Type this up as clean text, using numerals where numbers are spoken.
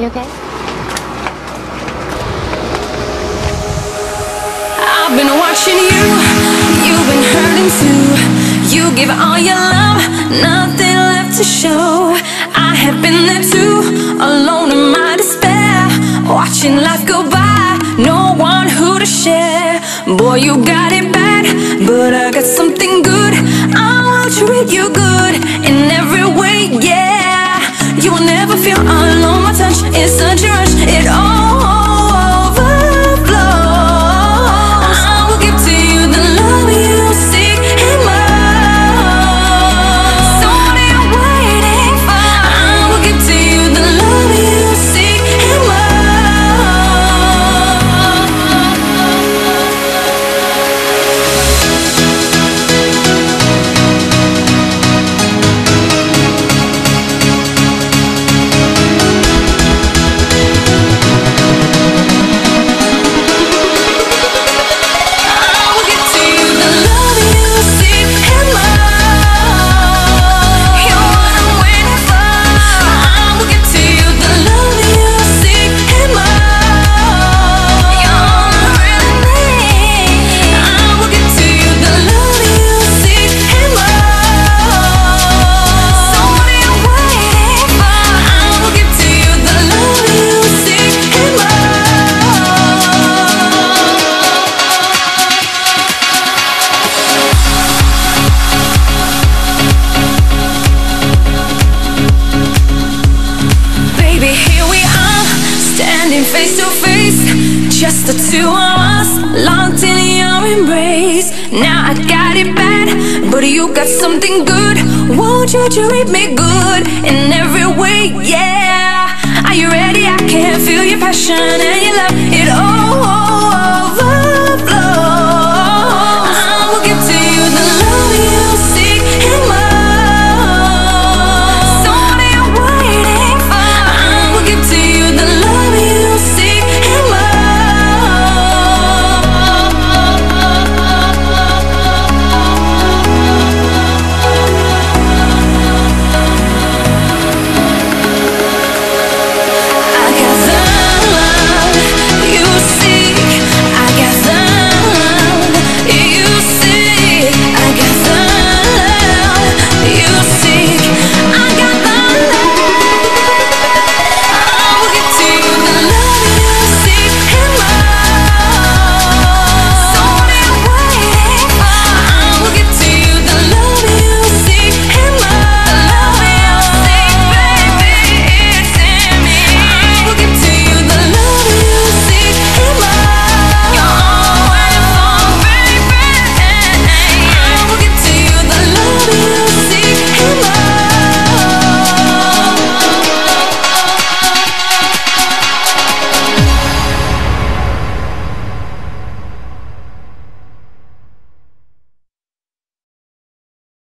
You okay? I've been watching you, you've been hurting too. You give all your love, nothing left to show. I have been there too, alone in my despair, watching life go by, no one who to share. Boy, you got it bad, but I got something good. I will treat you good in every way, yeah. You will never feel alone, my touch is such a rush, it all overflows. I will give to you the love you seek and more. So what are you waiting for? I will give to you the love you seek and face to face, just the two of us, locked in your embrace. Now I got it bad, but you got something good. Won't you treat me good in every way, yeah. Are you ready? I can feel your passion and your love, it all